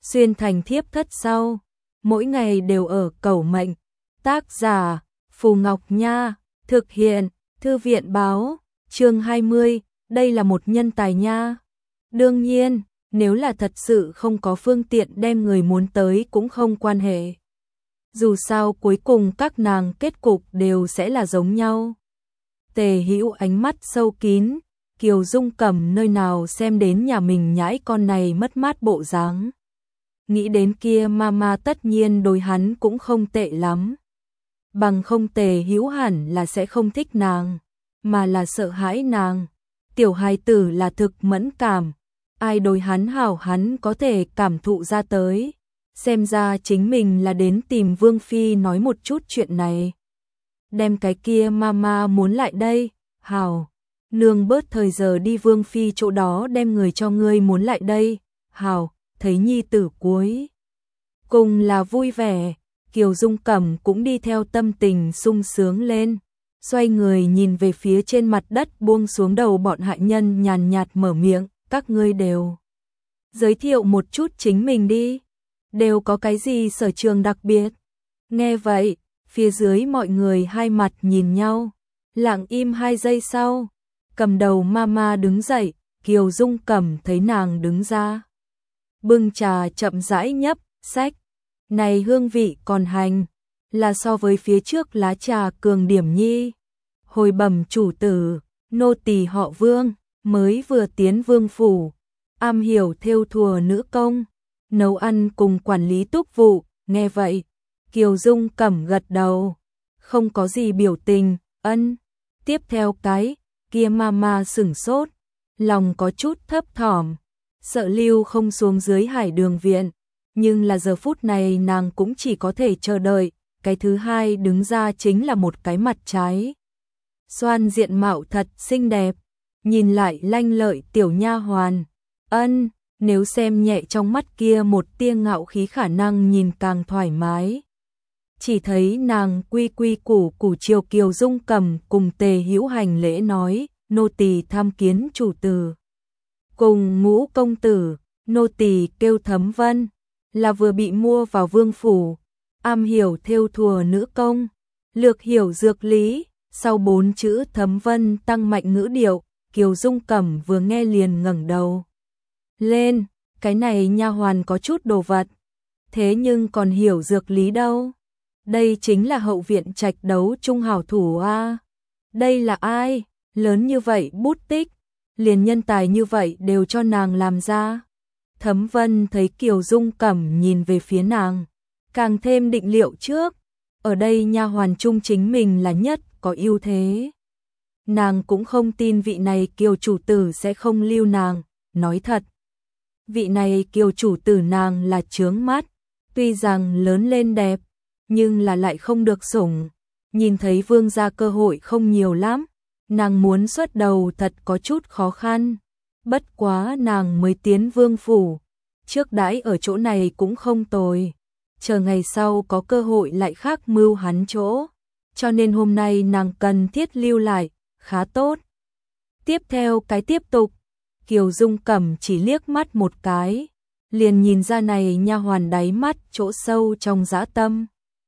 xuyên thành thiếp thất sau, mỗi ngày đều ở cầu mệnh. Tác giả Phù Ngọc Nha, thực hiện Thư viện báo, chương 20, đây là một nhân tài nha. Đương nhiên, nếu là thật sự không có phương tiện đem người muốn tới cũng không quan hệ. Dù sao cuối cùng các nàng kết cục đều sẽ là giống nhau. Tề Hữu ánh mắt sâu kín, Kiều Dung Cẩm nơi nào xem đến nhà mình nhãi con này mất mát bộ dáng. Nghĩ đến kia mama tất nhiên đối hắn cũng không tệ lắm. Bằng không Tề Hữu hẳn là sẽ không thích nàng, mà là sợ hãi nàng. Tiểu hài tử là thực mẫn cảm, ai đối hắn hảo hắn có thể cảm thụ ra tới. Xem ra chính mình là đến tìm Vương Phi nói một chút chuyện này. Đem cái kia mama muốn lại đây, hảo. Nương bớt thời giờ đi Vương Phi chỗ đó đem người cho ngươi muốn lại đây, hảo. Thấy nhi tử cuối cùng là vui vẻ, Kiều Dung Cẩm cũng đi theo tâm tình sung sướng lên. Xoay người nhìn về phía trên mặt đất buông xuống đầu bọn hạ nhân, nhàn nhạt mở miệng, các ngươi đều giới thiệu một chút chính mình đi, đều có cái gì sở trường đặc biệt. Nghe vậy, phía dưới mọi người hai mặt nhìn nhau, lặng im 2 giây sau, cầm đầu mama đứng dậy, Kiều Dung Cẩm thấy nàng đứng ra, bưng trà chậm rãi nhấp, xách. Này hương vị còn hành, là so với phía trước lá trà cường điểm nhi. Hồi bẩm chủ tử, nô tỳ họ Vương, mới vừa tiến vương phủ, am hiểu thêu thùa nữ công, nấu ăn cùng quản lý túc vụ. Nghe vậy, Kiều Dung Cẩm gật đầu, không có gì biểu tình, ân. Tiếp theo cái, kia mama sửng sốt, lòng có chút thấp thỏm, sợ lưu không xuống dưới Hải Đường viện, nhưng là giờ phút này nàng cũng chỉ có thể chờ đợi. Cái thứ hai đứng ra chính là một cái mặt trái xoan, diện mạo thật xinh đẹp, nhìn lại lanh lợi tiểu nha hoàn. Ân, nếu xem nhẹ trong mắt kia một tia ngạo khí khả năng nhìn càng thoải mái. Chỉ thấy nàng quy quy củ củ chiều Kiều Dung Cẩm cùng Tề Hữu hành lễ nói, nô tỳ tham kiến chủ tử. Cùng Ngũ công tử, nô tỳ kêu Thấm Vân, là vừa bị mua vào vương phủ, am hiểu thêu thùa nữ công, lược hiểu dược lý. Sau 4 chữ Thấm Vân tăng mạnh ngữ điệu, Kiều Dung Cẩm vừa nghe liền ngẩng đầu lên, cái này nha hoàn có chút đồ vật, thế nhưng còn hiểu dược lý đâu. Đây chính là hậu viện trạch đấu trung hảo thủ a. Đây là ai? Lớn như vậy bút tích, liền nhân tài như vậy đều cho nàng làm ra. Thấm Vân thấy Kiều Dung Cẩm nhìn về phía nàng, càng thêm định liệu trước, ở đây nha hoàn chung chính mình là nhất có ưu thế. Nàng cũng không tin vị này Kiều chủ tử sẽ không lưu nàng, nói thật. Vị này Kiều chủ tử nàng là chướng mắt, tuy rằng lớn lên đẹp, nhưng là lại không được sủng. Nhìn thấy vương gia cơ hội không nhiều lắm, nàng muốn xuất đầu thật có chút khó khăn. Bất quá nàng mới tiến vương phủ, trước đãi ở chỗ này cũng không tồi, chờ ngày sau có cơ hội lại khác mưu hắn chỗ, cho nên hôm nay nàng cần thiết lưu lại, khá tốt. Tiếp theo cái tiếp tục, Kiều Dung Cẩm chỉ liếc mắt một cái, liền nhìn ra này nha hoàn đáy mắt chỗ sâu trong dã tâm.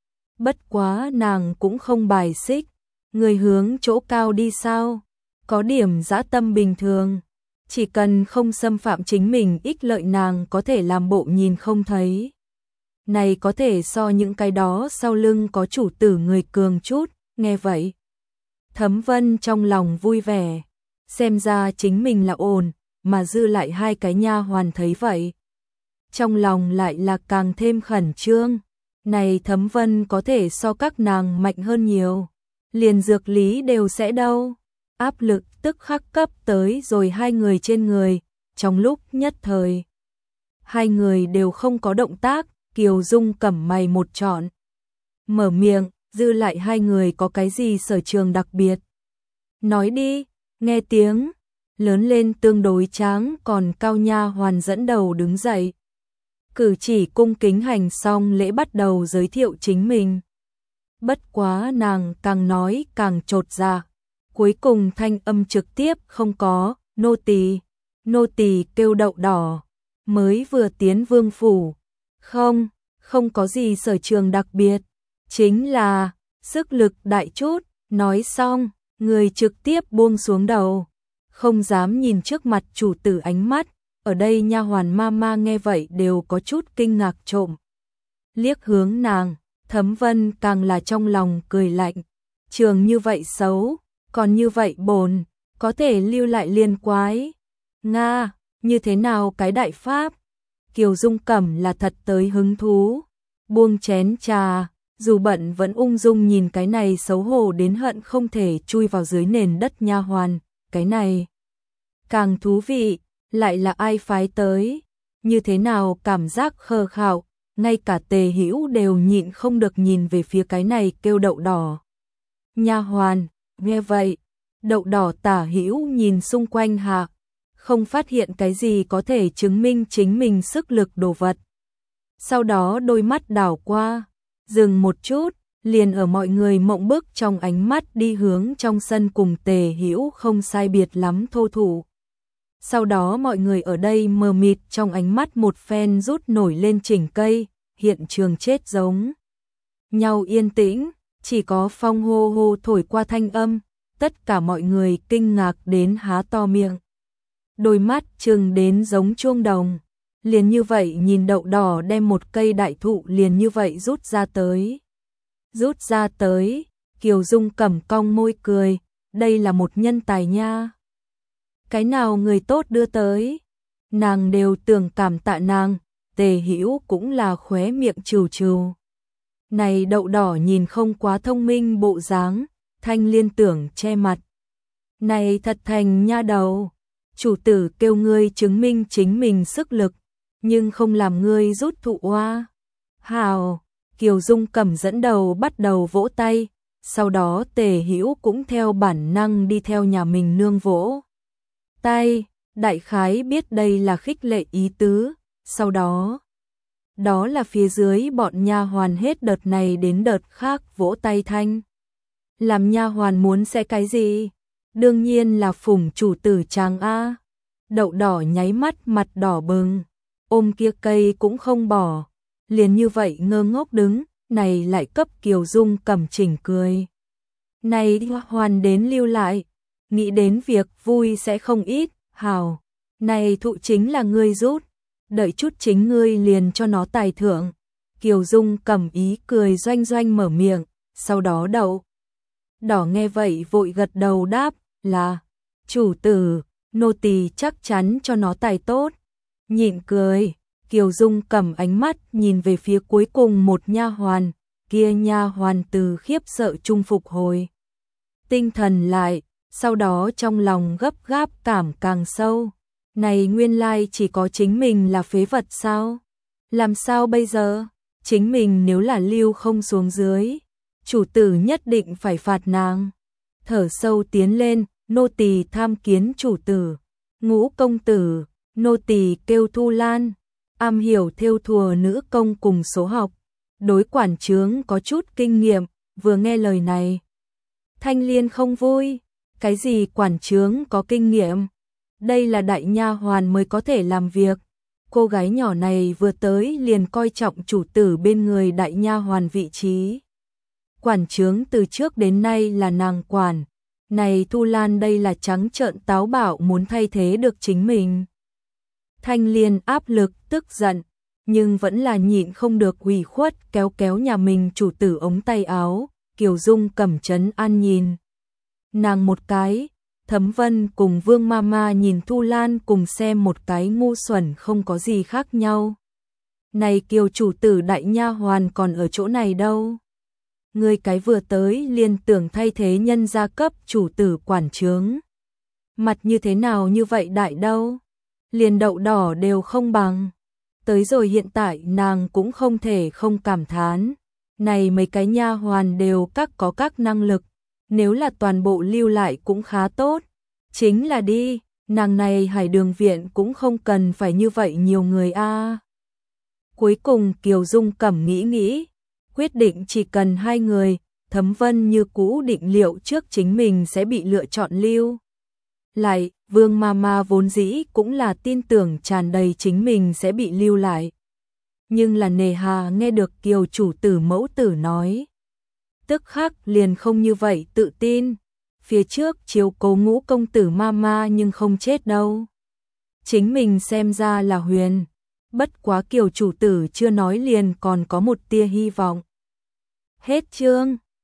Bất quá nàng cũng không bài xích, người hướng chỗ cao đi sao, có điểm dã tâm bình thường. Chỉ cần không xâm phạm chính mình ích lợi nàng có thể làm bộ nhìn không thấy. Này có thể so những cái đó sau lưng có chủ tử người cường chút, nghe vậy. Thấm Vân trong lòng vui vẻ, xem ra chính mình là ổn, mà dư lại 2 cái nha hoàn thấy vậy. Trong lòng lại là càng thêm khẩn trương, này Thấm Vân có thể so các nàng mạnh hơn nhiều, liền dược lý đều sẽ đâu. Áp lực tức khắc cấp tới rồi 2 người trên người, trong lúc nhất thời. 2 người đều không có động tác, Kiều Dung Cẩm mày một trọn. Mở miệng, dư lại 2 người có cái gì sở trường đặc biệt. Nói đi, nghe tiếng, lớn lên tương đối tráng còn cao nha hoàn dẫn đầu đứng dậy. Cử chỉ cung kính hành xong lễ bắt đầu giới thiệu chính mình. Bất quá nàng càng nói càng chột dạ. Cuối cùng thanh âm trực tiếp không có, nô tỳ kêu Đậu Đỏ, mới vừa tiến vương phủ, Không, không có gì sở trường đặc biệt, chính là sức lực đại chút. Nói xong, người trực tiếp buông xuống đầu, không dám nhìn trước mặt chủ tử ánh mắt. Ở đây nha hoàn mama nghe vậy đều có chút kinh ngạc trộm liếc hướng nàng. Thấm Vân càng là trong lòng cười lạnh, trường như vậy xấu, còn như vậy bồn, có thể lưu lại liên quái. Nga, như thế nào cái đại pháp? Kiều Dung Cẩm là thật tới hứng thú, buông chén trà, dù bận vẫn ung dung nhìn cái này xấu hổ đến hận không thể chui vào dưới nền đất nha hoàn. Cái này càng thú vị, lại là ai phái tới, như thế nào cảm giác khờ khạo, ngay cả Tề Hữu đều nhịn không được nhìn về phía cái này kêu Đậu Đỏ. Nha hoàn, nghe vậy, Đậu Đỏ tả hữu nhìn xung quanh hạ, không phát hiện cái gì có thể chứng minh chính mình sức lực đồ vật. Sau đó đôi mắt đảo qua, dừng một chút, liền ở mọi người mộng bức trong ánh mắt đi hướng trong sân cùng Tề Hữu không sai biệt lắm thô thủ. Sau đó mọi người ở đây mờ mịt trong ánh mắt một phen rút nổi lên chỉnh cây, hiện trường chết giống nhau yên tĩnh, chỉ có phong hô hô thổi qua thanh âm, tất cả mọi người kinh ngạc đến há to miệng. Đôi mắt trừng đến giống chuông đồng, liền như vậy nhìn Đậu Đỏ đem một cây đại thụ liền như vậy rút ra tới. Rút ra tới, Kiều Dung Cẩm cong môi cười, đây là một nhân tài nha. Cái nào người tốt đưa tới, nàng đều tưởng cảm tạ nàng. Tề Hữu cũng là khóe miệng trừ trừ. Này Đậu Đỏ nhìn không quá thông minh bộ dáng, Thanh Liên tưởng che mặt. Này thật thành nha đầu, chủ tử kêu ngươi chứng minh chính mình sức lực, nhưng không làm ngươi rút thụ oa. Hào, Kiều Dung Cẩm dẫn đầu bắt đầu vỗ tay, sau đó Tề Hữu cũng theo bản năng đi theo nhà mình nương vỗ tay, đại khái biết đây là khích lệ ý tứ. Sau đó, đó là phía dưới bọn nha hoàn hết đợt này đến đợt khác vỗ tay thanh. Làm nha hoàn muốn sẽ cái gì? Đương nhiên là phủng chủ tử chàng a. Đậu Đỏ nháy mắt mặt đỏ bừng, ôm kia cây cũng không bỏ, liền như vậy ngơ ngốc đứng, này lại cấp Kiều Dung Cẩm chỉnh cười. Này hoàn đến lưu lại, nghĩ đến việc vui sẽ không ít, hào, này thụ chính là ngươi rút. Đợi chút chính ngươi liền cho nó tài thưởng. Kiều Dung Cẩm ý cười doanh doanh mở miệng, sau đó Đậu Đỏ nghe vậy vội gật đầu đáp là chủ tử, nô tỳ chắc chắn cho nó tài tốt. Nhịn cười, Kiều Dung Cẩm ánh mắt nhìn về phía cuối cùng một nha hoàn, kia nha hoàn từ khiếp sợ trung phục hồi tinh thần lại, sau đó trong lòng gấp gáp cảm càng sâu. Này nguyên lai chỉ có chính mình là phế vật sao? Làm sao bây giờ? Chính mình nếu là lưu không xuống dưới, chủ tử nhất định phải phạt nàng. Thở sâu tiến lên, nô tỳ tham kiến chủ tử. Ngũ công tử, nô tỳ kêu Thu Lan, am hiểu thêu thùa nữ công cùng số học, đối quản chướng có chút kinh nghiệm. Vừa nghe lời này, Thanh Liên không vui, cái gì quản chướng có kinh nghiệm? Đây là đại nha hoàn mới có thể làm việc. Cô gái nhỏ này vừa tới liền coi trọng chủ tử bên người đại nha hoàn vị trí. Quản chướng từ trước đến nay là nàng quản. Này Thu Lan đây là trắng trợn táo bạo muốn thay thế được chính mình. Thanh Liên áp lực tức giận, nhưng vẫn là nhịn không được ủy khuất kéo kéo nhà mình chủ tử ống tay áo. Kiều Dung Cẩm trấn an nhìn nàng một cái. Thấm Vân cùng Vương Mama nhìn Thu Lan cùng xem một cái ngu xuẩn không có gì khác nhau. Này Kiều chủ tử đại nha hoàn còn ở chỗ này đâu? Người cái vừa tới liền tưởng thay thế nhân gia cấp chủ tử quản chướng. Mặt như thế nào như vậy đại đâu? Liền Đậu Đỏ đều không bằng. Tới rồi hiện tại nàng cũng không thể không cảm thán. Này mấy cái nha hoàn đều có các năng lực. Nếu là toàn bộ lưu lại cũng khá tốt. Chính là đi, nàng này Hải Đường viện cũng không cần phải như vậy nhiều người a. Cuối cùng Kiều Dung Cẩm nghĩ, quyết định chỉ cần 2 người. Thấm Vân như cũ định liệu trước chính mình sẽ bị lựa chọn lưu lại. Vương Mama vốn dĩ cũng là tin tưởng tràn đầy chính mình sẽ bị lưu lại. nhưng là nề hà nghe được Kiều chủ tử mẫu tử nói. Tức khắc liền không như vậy tự tin, phía trước chiếu cố Ngũ công tử mama nhưng không chết đâu. Chính mình xem ra là huyền, bất quá Kiều chủ tử chưa nói liền còn có một tia hy vọng. Hết chương.